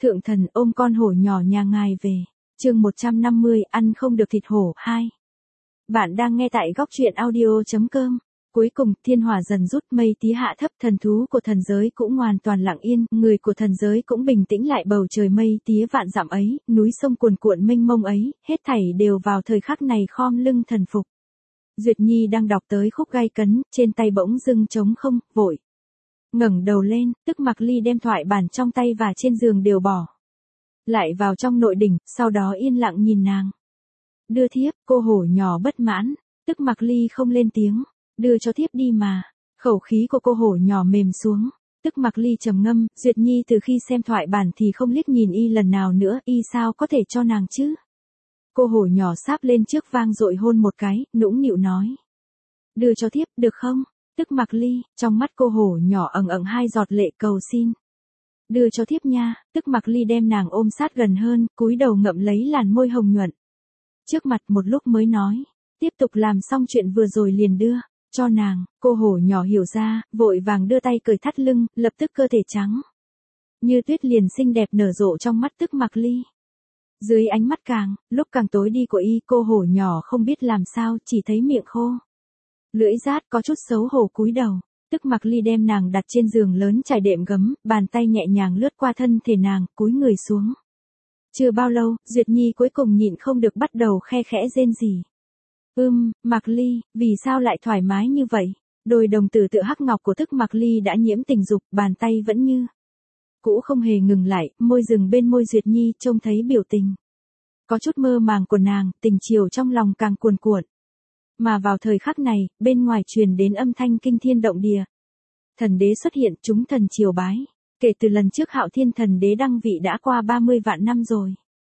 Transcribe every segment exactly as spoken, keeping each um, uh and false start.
Thượng thần ôm con hổ nhỏ nhà ngài về. Chương một trăm năm mươi, ăn không được thịt hổ hai. Bạn đang nghe tại góc truyện audio chấm com. Cuối cùng, thiên hỏa dần rút, mây tía hạ thấp, thần thú của thần giới cũng hoàn toàn lặng yên, người của thần giới cũng bình tĩnh lại, bầu trời mây tía vạn dặm ấy, núi sông cuồn cuộn mênh mông ấy, hết thảy đều vào thời khắc này khom lưng thần phục. Duyệt Nhi đang đọc tới khúc gai cấn, trên tay bỗng dưng trống không, vội ngẩng đầu lên, tức Mặc Ly đem thoại bản trong tay và trên giường đều bỏ lại vào trong nội đỉnh, sau đó yên lặng nhìn nàng. Đưa thiếp, cô hổ nhỏ bất mãn, tức Mặc Ly không lên tiếng. Đưa cho thiếp đi mà. Khẩu khí của cô hổ nhỏ mềm xuống. Tức Mặc Ly trầm ngâm, Duyệt Nhi từ khi xem thoại bản thì không liếc nhìn y lần nào nữa, y sao có thể cho nàng chứ? Cô hổ nhỏ sáp lên trước vang dội hôn một cái, nũng nịu nói. Đưa cho thiếp, được không? Tức Mặc Ly, trong mắt cô hổ nhỏ ẩn ẩn hai giọt lệ cầu xin. Đưa cho thiếp nha. Tức Mặc Ly đem nàng ôm sát gần hơn, cúi đầu ngậm lấy làn môi hồng nhuận trước mặt một lúc mới nói. Tiếp tục làm xong chuyện vừa rồi liền đưa cho nàng. Cô hổ nhỏ hiểu ra, vội vàng đưa tay cởi thắt lưng, lập tức cơ thể trắng như tuyết liền xinh đẹp nở rộ trong mắt Tức Mặc Ly. Dưới ánh mắt càng lúc càng tối đi của y, cô hổ nhỏ không biết làm sao, chỉ thấy miệng khô lưỡi rát, có chút xấu hổ cúi đầu. Tức Mặc Ly đem nàng đặt trên giường lớn trải đệm gấm, bàn tay nhẹ nhàng lướt qua thân thể nàng, cúi người xuống. Chưa bao lâu, Duyệt Nhi cuối cùng nhịn không được bắt đầu khe khẽ rên rỉ. Ưm, Mặc Ly, vì sao lại thoải mái như vậy? Đôi đồng tử tựa hắc ngọc của Tức Mặc Ly đã nhiễm tình dục, bàn tay vẫn như cũ không hề ngừng lại, môi dừng bên môi Duyệt Nhi, trông thấy biểu tình có chút mơ màng của nàng, tình chiều trong lòng càng cuồn cuộn. Mà vào thời khắc này, bên ngoài truyền đến âm thanh kinh thiên động địa. Thần đế xuất hiện, chúng thần triều bái. Kể từ lần trước Hạo Thiên thần đế đăng vị đã qua ba mươi vạn năm rồi.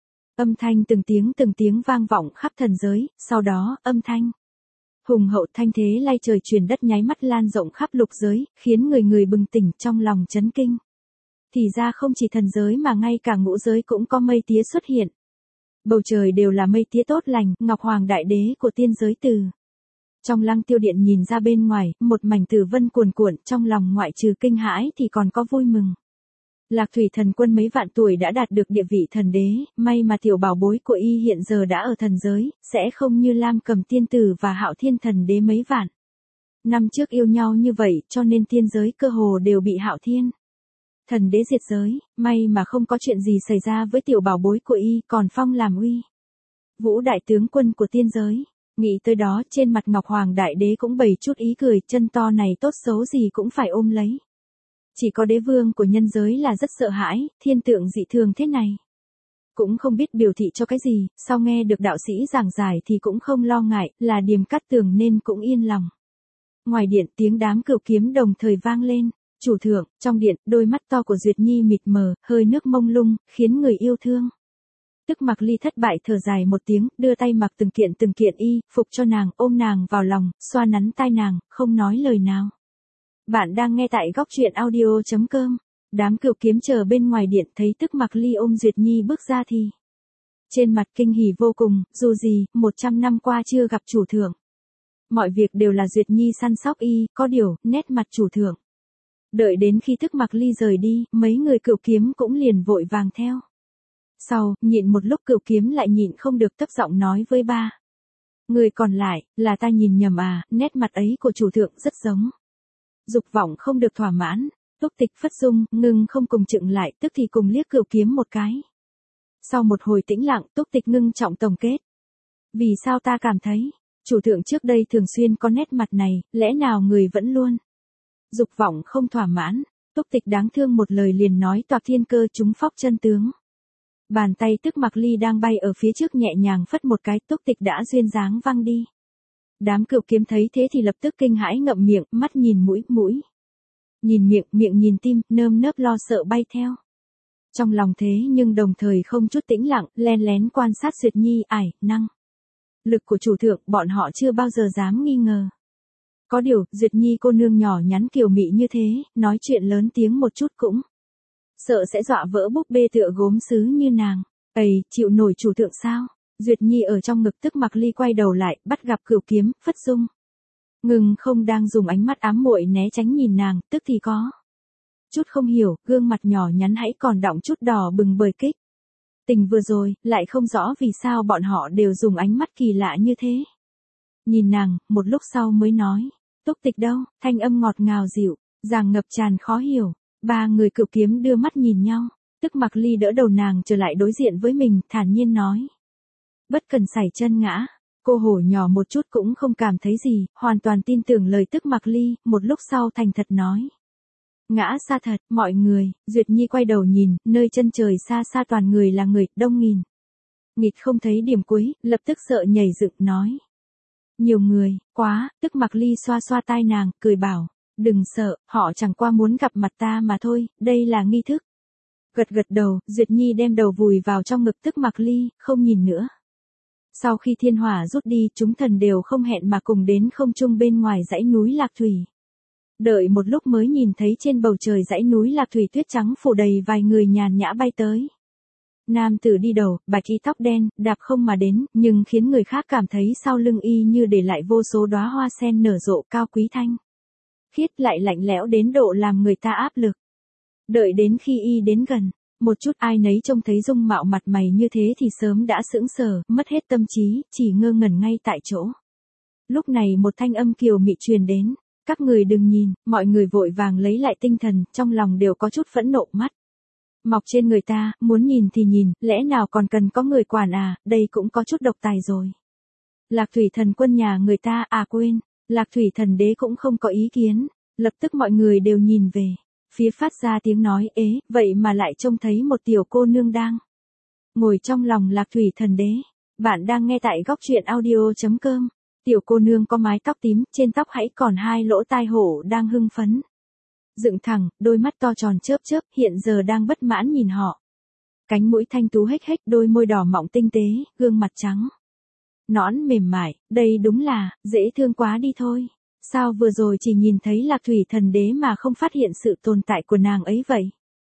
Âm thanh từng tiếng từng tiếng vang vọng khắp thần giới, sau đó, âm thanh hùng hậu thanh thế lay trời truyền đất nháy mắt lan rộng khắp lục giới, khiến người người bừng tỉnh trong lòng chấn kinh. Thì ra không chỉ thần giới mà ngay cả ngũ giới cũng có mây tía xuất hiện. Bầu trời đều là mây tía tốt lành, Ngọc Hoàng đại đế của tiên giới từ trong Lăng Tiêu Điện nhìn ra bên ngoài, một mảnh tử vân cuồn cuộn, trong lòng ngoại trừ kinh hãi thì còn có vui mừng. Lạc Thủy thần quân mấy vạn tuổi đã đạt được địa vị thần đế, may mà tiểu bảo bối của y hiện giờ đã ở thần giới, sẽ không như Lam Cầm tiên tử và Hạo Thiên thần đế mấy vạn năm trước yêu nhau như vậy, cho nên tiên giới cơ hồ đều bị Hạo Thiên thần đế diệt giới, may mà không có chuyện gì xảy ra với tiểu bảo bối của y, còn phong làm uy vũ đại tướng quân của tiên giới. Nghĩ tới đó, trên mặt Ngọc Hoàng đại đế cũng bày chút ý cười, chân to này tốt xấu gì cũng phải ôm lấy. Chỉ có đế vương của nhân giới là rất sợ hãi, thiên tượng dị thường thế này cũng không biết biểu thị cho cái gì, sau nghe được đạo sĩ giảng giải thì cũng không lo ngại, là Điềm Cát Tường nên cũng yên lòng. Ngoài điện, tiếng đám cửu kiếm đồng thời vang lên. Chủ thượng, trong điện, đôi mắt to của Duyệt Nhi mịt mờ, hơi nước mông lung, khiến người yêu thương. Tức Mặc Ly thất bại thở dài một tiếng, đưa tay mặc từng kiện từng kiện y phục cho nàng, ôm nàng vào lòng, xoa nắn tai nàng, không nói lời nào. Bạn đang nghe tại góc truyện audio chấm com. Đám cửu kiếm chờ bên ngoài điện, thấy Tức Mặc Ly ôm Duyệt Nhi bước ra thì trên mặt kinh hỉ vô cùng, dù gì, một trăm năm qua chưa gặp chủ thượng. Mọi việc đều là Duyệt Nhi săn sóc y, có điều, nét mặt chủ thượng. Đợi đến khi Tức Mặc Ly rời đi, mấy người cửu kiếm cũng liền vội vàng theo. Sau, nhịn một lúc cửu kiếm lại nhịn không được thấp giọng nói với ba người còn lại, là ta nhìn nhầm à, nét mặt ấy của chủ thượng rất giống. Dục vọng không được thỏa mãn, Túc Tịch phất dung, ngưng không cùng chựng lại, tức thì cùng liếc cửu kiếm một cái. Sau một hồi tĩnh lặng, Túc Tịch ngưng trọng tổng kết. Vì sao ta cảm thấy, chủ thượng trước đây thường xuyên có nét mặt này, lẽ nào người vẫn luôn dục vọng không thỏa mãn? Túc Tịch đáng thương một lời liền nói toạc thiên cơ trúng phóc chân tướng. Bàn tay Tức Mặc Ly đang bay ở phía trước nhẹ nhàng phất một cái, Túc Tịch đã duyên dáng văng đi. Đám cửu kiếm thấy thế thì lập tức kinh hãi ngậm miệng, mắt nhìn mũi, mũi nhìn miệng, miệng nhìn tim, nơm nớp lo sợ bay theo. Trong lòng thế nhưng đồng thời không chút tĩnh lặng, len lén quan sát Duyệt Nhi, ải, năng lực của chủ thượng, bọn họ chưa bao giờ dám nghi ngờ. Có điều, Duyệt Nhi cô nương nhỏ nhắn kiều mị như thế, nói chuyện lớn tiếng một chút cũng sợ sẽ dọa vỡ búp bê tựa gốm sứ như nàng. Ây, chịu nổi chủ thượng sao? Duyệt Nhi ở trong ngực Tức Mặc Ly quay đầu lại, bắt gặp cửu kiếm, phất dung. Ngừng không đang dùng ánh mắt ám muội né tránh nhìn nàng, tức thì có chút không hiểu, gương mặt nhỏ nhắn hãy còn đọng chút đỏ bừng bởi kích. Tình vừa rồi, lại không rõ vì sao bọn họ đều dùng ánh mắt kỳ lạ như thế. Nhìn nàng, một lúc sau mới nói, Túc Tịch đâu, thanh âm ngọt ngào dịu, dàng ngập tràn khó hiểu. Ba người cựu kiếm đưa mắt nhìn nhau, tức Mặc Ly đỡ đầu nàng trở lại đối diện với mình, thản nhiên nói. Bất cần sải chân ngã, cô hổ nhỏ một chút cũng không cảm thấy gì, hoàn toàn tin tưởng lời tức Mặc Ly, một lúc sau thành thật nói. Ngã xa thật, mọi người, Duyệt Nhi quay đầu nhìn, nơi chân trời xa xa toàn người là người, đông nghìn. Nghịt không thấy điểm cuối, lập tức sợ nhảy dựng nói. Nhiều người, quá, tức Mặc Ly xoa xoa tai nàng, cười bảo, đừng sợ, họ chẳng qua muốn gặp mặt ta mà thôi, đây là nghi thức. Gật gật đầu, Duyệt Nhi đem đầu vùi vào trong ngực tức Mặc Ly, không nhìn nữa. Sau khi thiên hỏa rút đi, chúng thần đều không hẹn mà cùng đến không trung bên ngoài dãy núi Lạc Thủy. Đợi một lúc mới nhìn thấy trên bầu trời dãy núi Lạc Thủy tuyết trắng phủ đầy vài người nhàn nhã bay tới. Nam tử đi đầu, bạch y tóc đen, đạp không mà đến, nhưng khiến người khác cảm thấy sau lưng y như để lại vô số đóa hoa sen nở rộ cao quý thanh. Khiết lại lạnh lẽo đến độ làm người ta áp lực. Đợi đến khi y đến gần, một chút ai nấy trông thấy dung mạo mặt mày như thế thì sớm đã sững sờ, mất hết tâm trí, chỉ ngơ ngẩn ngay tại chỗ. Lúc này một thanh âm kiều mị truyền đến, các người đừng nhìn, mọi người vội vàng lấy lại tinh thần, trong lòng đều có chút phẫn nộ mắt. Mọc trên người ta, muốn nhìn thì nhìn, lẽ nào còn cần có người quản à, đây cũng có chút độc tài rồi. Lạc Thủy Thần Quân nhà người ta, à quên, Lạc Thủy Thần Đế cũng không có ý kiến, lập tức mọi người đều nhìn về. Phía phát ra tiếng nói ế, vậy mà lại trông thấy một tiểu cô nương đang ngồi trong lòng Lạc Thủy Thần Đế. Bạn đang nghe tại góc truyện audio chấm com. Tiểu cô nương có mái tóc tím, trên tóc hãy còn hai lỗ tai hổ đang hưng phấn. Dựng thẳng, đôi mắt to tròn chớp chớp, hiện giờ đang bất mãn nhìn họ. Cánh mũi thanh tú hếch hếch, đôi môi đỏ mọng tinh tế, gương mặt trắng nõn mềm mại, đây đúng là, dễ thương quá đi thôi. Sao vừa rồi chỉ nhìn thấy Lạc Thủy Thần Đế mà không phát hiện sự tồn tại của nàng ấy vậy?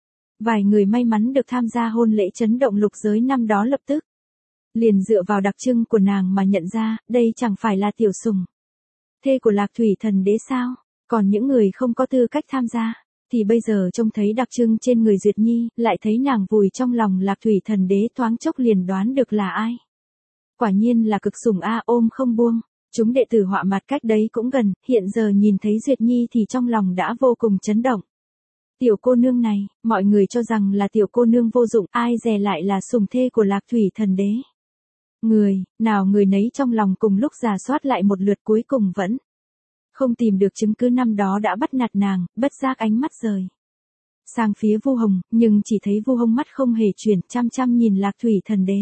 Vài người may mắn được tham gia hôn lễ chấn động lục giới năm đó lập tức liền dựa vào đặc trưng của nàng mà nhận ra, đây chẳng phải là tiểu sủng thê của Lạc Thủy Thần Đế sao? Còn những người không có tư cách tham gia, thì bây giờ trông thấy đặc trưng trên người Duyệt Nhi, lại thấy nàng vùi trong lòng Lạc Thủy Thần Đế, thoáng chốc liền đoán được là ai. Quả nhiên là cực sủng a, ôm không buông. Chúng đệ tử họa mặt cách đấy cũng gần, hiện giờ nhìn thấy Duyệt Nhi thì trong lòng đã vô cùng chấn động. Tiểu cô nương này, mọi người cho rằng là tiểu cô nương vô dụng, ai dè lại là sủng thê của Lạc Thủy Thần Đế. Người, nào người nấy trong lòng cùng lúc rà soát lại một lượt, cuối cùng vẫn không tìm được chứng cứ năm đó đã bắt nạt nàng, bất giác ánh mắt rời sang phía Vu Hồng, nhưng chỉ thấy Vu Hồng mắt không hề chuyển, chăm chăm nhìn Lạc Thủy Thần Đế.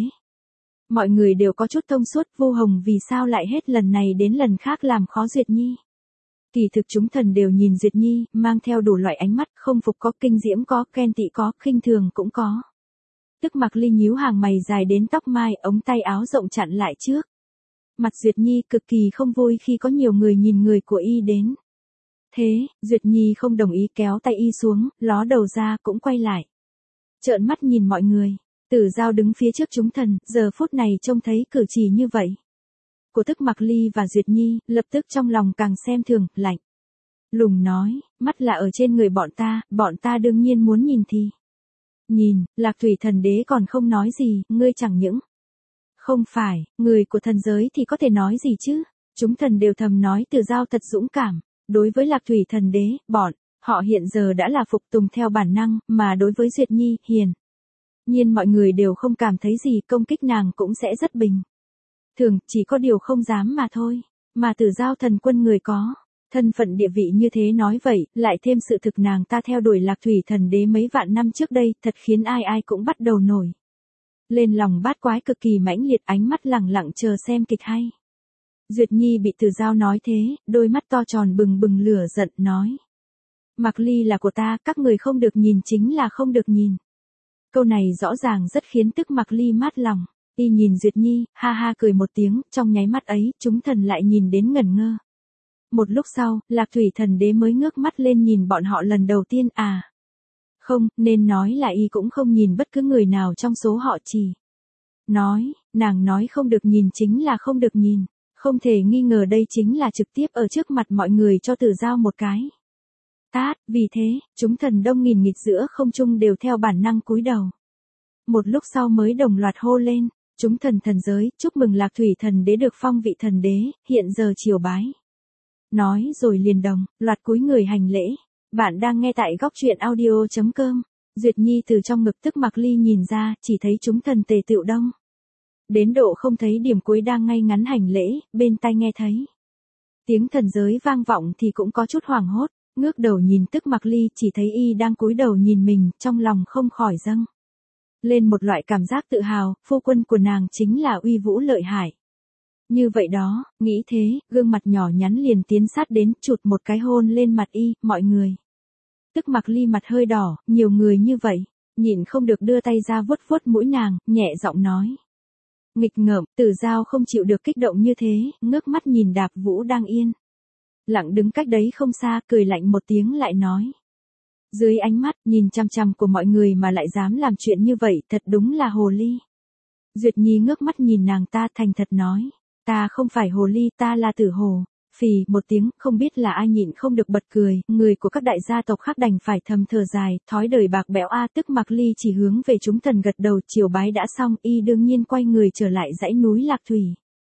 Mọi người đều có chút thông suốt, Vu Hồng vì sao lại hết lần này đến lần khác làm khó Duyệt Nhi. Kỳ thực chúng thần đều nhìn Duyệt Nhi, mang theo đủ loại ánh mắt, không phục có, kinh diễm có, ghen tị có, khinh thường cũng có. Tức Mặc Ly nhíu hàng mày dài đến tóc mai, ống tay áo rộng chặn lại trước mặt Duyệt Nhi, cực kỳ không vui khi có nhiều người nhìn người của y đến. Thế, Duyệt Nhi không đồng ý, kéo tay y xuống, ló đầu ra cũng quay lại. Trợn mắt nhìn mọi người. Tử Giao đứng phía trước chúng thần, giờ phút này trông thấy cử chỉ như vậy của Tức Mặc Ly và Duyệt Nhi, lập tức trong lòng càng xem thường, lạnh lùng nói, mắt là ở trên người bọn ta, bọn ta đương nhiên muốn nhìn thì nhìn. Lạc Thủy Thần Đế còn không nói gì, ngươi chẳng những không phải người của thần giới thì có thể nói gì chứ? Chúng thần đều thầm nói Tử Giao thật dũng cảm. Đối với Lạc Thủy Thần Đế, bọn họ hiện giờ đã là phục tùng theo bản năng, mà đối với Duyệt Nhi, hiền nhiên mọi người đều không cảm thấy gì, công kích nàng cũng sẽ rất bình thường, chỉ có điều không dám mà thôi. Mà Tử Giao Thần Quân người có thân phận địa vị như thế nói vậy, lại thêm sự thực nàng ta theo đuổi Lạc Thủy Thần Đế mấy vạn năm trước đây, thật khiến ai ai cũng bắt đầu nổi lên lòng bát quái cực kỳ mãnh liệt, ánh mắt lẳng lặng chờ xem kịch hay. Duyệt Nhi bị Tử Giao nói thế, đôi mắt to tròn bừng bừng lửa giận, nói. Mặc Ly là của ta, các người không được nhìn chính là không được nhìn. Câu này rõ ràng rất khiến Tức Mặc Ly mát lòng. Y nhìn Duyệt Nhi, ha ha cười một tiếng, trong nháy mắt ấy, chúng thần lại nhìn đến ngẩn ngơ. Một lúc sau, Lạc Thủy Thần Đế mới ngước mắt lên nhìn bọn họ lần đầu tiên, à. Không, nên nói là y cũng không nhìn bất cứ người nào trong số họ, chỉ nói, nàng nói không được nhìn chính là không được nhìn. Không thể nghi ngờ đây chính là trực tiếp ở trước mặt mọi người cho Tử Giao một cái Tát, vì thế, chúng thần đông nghìn nghịt giữa không trung đều theo bản năng cúi đầu. Một lúc sau mới đồng loạt hô lên, chúng thần thần giới, chúc mừng Lạc Thủy thần đế được phong vị thần đế, hiện giờ triều bái. Nói rồi liền đồng, loạt cúi người hành lễ. Bạn đang nghe tại góc truyện audio.com. Duyệt Nhi từ trong ngực Tức Mặc Ly nhìn ra, chỉ thấy chúng thần tề tựu đông. Đến độ không thấy điểm cuối đang ngay ngắn hành lễ, bên tai nghe thấy. Tiếng thần giới vang vọng thì cũng có chút hoảng hốt, ngước đầu nhìn Tức Mặc Ly chỉ thấy y đang cúi đầu nhìn mình, trong lòng không khỏi dâng lên một loại cảm giác tự hào, phu quân của nàng chính là uy vũ lợi hại. Như vậy đó, nghĩ thế, gương mặt nhỏ nhắn liền tiến sát đến, chụt một cái hôn lên mặt y, mọi người. Tức Mặc Ly mặt hơi đỏ, nhiều người như vậy, nhịn không được đưa tay ra vuốt vuốt mũi nàng, nhẹ giọng nói. Nghịch ngợm, Tử Giao không chịu được kích động như thế, ngước mắt nhìn Đạp Vũ đang yên. Lặng đứng cách đấy không xa, cười lạnh một tiếng lại nói. Dưới ánh mắt, nhìn chăm chăm của mọi người mà lại dám làm chuyện như vậy, thật đúng là hồ ly. Duyệt Nhi ngước mắt nhìn nàng ta thành thật nói. Ta không phải hồ ly, ta là Tử Hồ. Phì, một tiếng, không biết là ai nhịn không được bật cười, người của các đại gia tộc khác đành phải thầm thở dài, thói đời bạc bẽo a. Tức Mặc Ly chỉ hướng về chúng thần gật đầu, triều bái đã xong, y đương nhiên quay người trở lại dãy núi Lạc Thủy.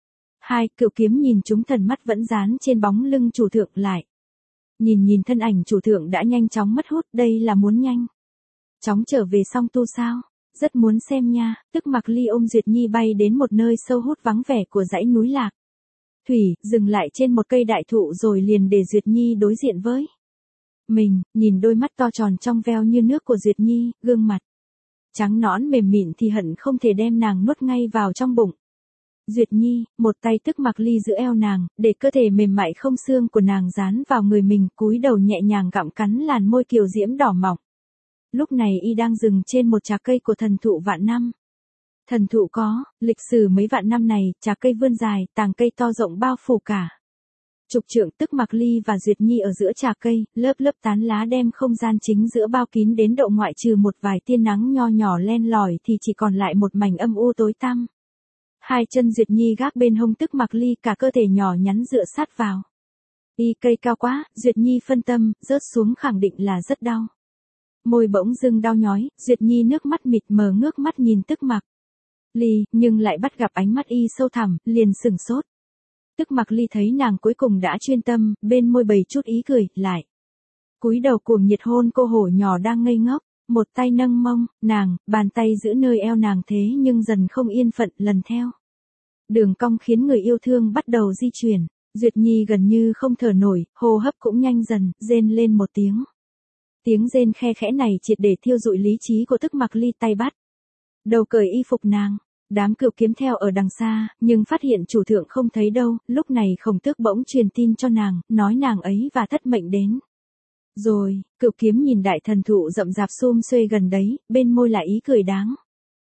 Hai, Cựu Kiếm nhìn chúng thần mắt vẫn dán trên bóng lưng chủ thượng lại. Nhìn nhìn thân ảnh chủ thượng đã nhanh chóng mất hút, đây là muốn nhanh chóng trở về song tu sao? Rất muốn xem nha. Tức Mặc Ly ôm Duyệt Nhi bay đến một nơi sâu hút vắng vẻ của dãy núi Lạc Thủy, dừng lại trên một cây đại thụ rồi liền để Duyệt Nhi đối diện với mình, nhìn đôi mắt to tròn trong veo như nước của Duyệt Nhi, gương mặt trắng nõn mềm mịn thì hận không thể đem nàng nuốt ngay vào trong bụng. Duyệt Nhi, một tay Tức Mặc Ly giữ eo nàng, để cơ thể mềm mại không xương của nàng dán vào người mình, cúi đầu nhẹ nhàng gặm cắn làn môi kiều diễm đỏ mọng. Lúc này y đang dừng trên một trà cây của thần thụ vạn năm. Thần thụ có, lịch sử mấy vạn năm này, trà cây vươn dài, tàng cây to rộng bao phủ cả chục trượng. Tức Mặc Ly và Duyệt Nhi ở giữa trà cây, lớp lớp tán lá đem không gian chính giữa bao kín đến độ ngoại trừ một vài tia nắng nho nhỏ len lỏi thì chỉ còn lại một mảnh âm u tối tăm. Hai chân Duyệt Nhi gác bên hông Tức Mặc Ly, cả cơ thể nhỏ nhắn dựa sát vào. Y cây cao quá, Duyệt Nhi phân tâm, rớt xuống khẳng định là rất đau. Môi bỗng dưng đau nhói, Duyệt Nhi nước mắt mịt mờ ngước mắt nhìn Tức Mặc Ly, nhưng lại bắt gặp ánh mắt y sâu thẳm, liền sửng sốt. Tức Mặc Ly thấy nàng cuối cùng đã chuyên tâm, bên môi bày chút ý cười, lại cúi đầu cuồng nhiệt hôn cô hổ nhỏ đang ngây ngốc. Một tay nâng mông, nàng, bàn tay giữ nơi eo nàng thế nhưng dần không yên phận, lần theo đường cong khiến người yêu thương bắt đầu di chuyển. Duyệt Nhi gần như không thở nổi, hô hấp cũng nhanh dần, rên lên một tiếng. Tiếng rên khe khẽ này triệt để thiêu dụi lý trí của Tức Mặc Ly, tay bắt đầu cởi y phục nàng. Đám Cựu Kiếm theo ở đằng xa, nhưng phát hiện chủ thượng không thấy đâu, lúc này Khổng Tước bỗng truyền tin cho nàng, nói nàng ấy và thất mệnh đến. Rồi, Cựu Kiếm nhìn đại thần thụ rậm rạp xum xuê gần đấy, bên môi là ý cười đáng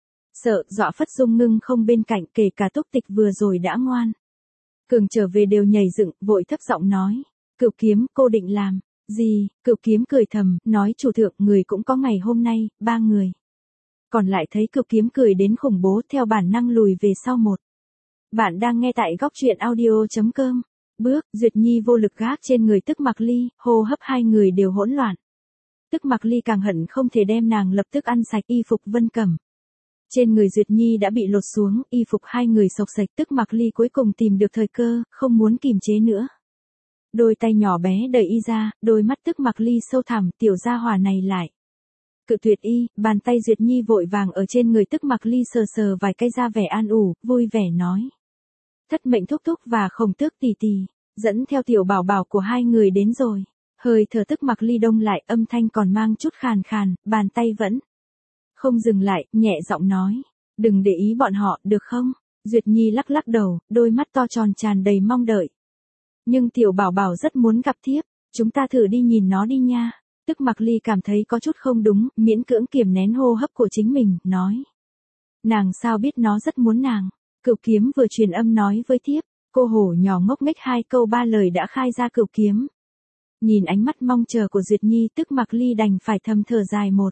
sợ, dọa phất Dung ngưng không bên cạnh, kể cả Túc Tịch vừa rồi đã ngoan cường trở về đều nhảy dựng, vội thấp giọng nói. Cựu Kiếm, cô định làm gì? Cựu Kiếm cười thầm, nói chủ thượng, người cũng có ngày hôm nay, ba người. Còn lại thấy Cựu Kiếm cười đến khủng bố, theo bản năng lùi về sau một. Bạn đang nghe tại góc truyện audio.com. Bước, Duyệt Nhi vô lực gác trên người Tức Mặc Ly, hô hấp hai người đều hỗn loạn. Tức Mặc Ly càng hận không thể đem nàng lập tức ăn sạch y phục Vân Cẩm. Trên người Duyệt Nhi đã bị lột xuống, y phục hai người xộc sạch. Tức Mặc Ly cuối cùng tìm được thời cơ, không muốn kìm chế nữa. Đôi tay nhỏ bé đẩy y ra, đôi mắt Tức Mặc Ly sâu thẳm, tiểu gia hỏa này lại cự tuyệt y, bàn tay Duyệt Nhi vội vàng ở trên người Tức Mặc Ly sờ sờ vài cái ra vẻ an ủi, vui vẻ nói. Thất mệnh thúc thúc và Khổng Tước tỷ tỷ, dẫn theo tiểu bảo bảo của hai người đến rồi. Hơi thở Tức Mặc Ly đông lại, âm thanh còn mang chút khàn khàn, bàn tay vẫn không dừng lại, nhẹ giọng nói. Đừng để ý bọn họ, được không? Duyệt Nhi lắc lắc đầu, đôi mắt to tròn tràn đầy mong đợi. Nhưng tiểu bảo bảo rất muốn gặp thiếp, chúng ta thử đi nhìn nó đi nha. Tức Mặc Ly cảm thấy có chút không đúng, miễn cưỡng kiềm nén hô hấp của chính mình, nói. Nàng sao biết nó rất muốn nàng? Cựu Kiếm vừa truyền âm nói với thiếp, cô hổ nhỏ ngốc nghếch hai câu ba lời đã khai ra Cựu Kiếm. Nhìn ánh mắt mong chờ của Duyệt Nhi, Tức Mặc Ly đành phải thầm thở dài một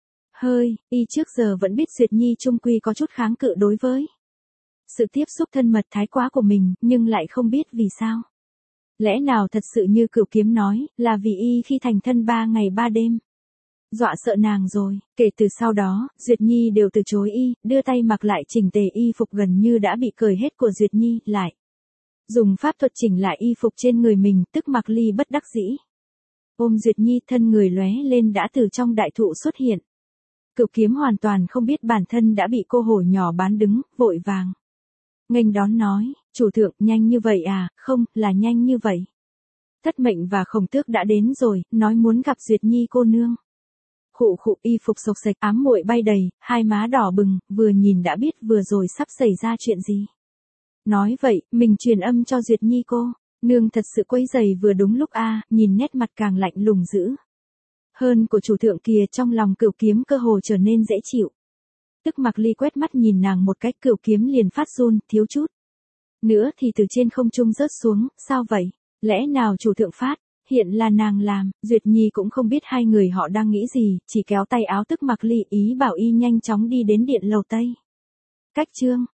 hơi, y trước giờ vẫn biết Duyệt Nhi trung quy có chút kháng cự đối với sự tiếp xúc thân mật thái quá của mình, nhưng lại không biết vì sao. Lẽ nào thật sự như Cửu Kiếm nói, là vì y khi thành thân ba ngày ba đêm. Dọa sợ nàng rồi, kể từ sau đó, Duyệt Nhi đều từ chối y, đưa tay mặc lại chỉnh tề y phục gần như đã bị cởi hết của Duyệt Nhi, lại. Dùng pháp thuật chỉnh lại y phục trên người mình, tức Mạc Ly bất đắc dĩ. Ôm Duyệt Nhi thân người lóe lên đã từ trong đại thụ xuất hiện. Cửu Kiếm hoàn toàn không biết bản thân đã bị cô hổ nhỏ bán đứng, vội vàng. Nghênh đón nói, chủ thượng nhanh như vậy à, không, là nhanh như vậy. Thất Mệnh và Khổng Tước đã đến rồi, nói muốn gặp Duyệt Nhi cô nương. Khụ khụ y phục sộc sạch ám muội bay đầy, hai má đỏ bừng, vừa nhìn đã biết vừa rồi sắp xảy ra chuyện gì. Nói vậy, mình truyền âm cho Duyệt Nhi cô, nương thật sự quấy giày vừa đúng lúc a, nhìn nét mặt càng lạnh lùng dữ. Hơn của chủ thượng kia trong lòng Cửu Kiếm cơ hồ trở nên dễ chịu. Tức Mạc Ly quét mắt nhìn nàng một cách Cửu Kiếm liền phát run, thiếu chút. Nữa thì từ trên không trung rớt xuống, sao vậy? Lẽ nào chủ thượng phát? Hiện là nàng làm, Duyệt Nhi cũng không biết hai người họ đang nghĩ gì, chỉ kéo tay áo Tức Mạc Ly ý bảo y nhanh chóng đi đến điện lầu Tây. Cách chương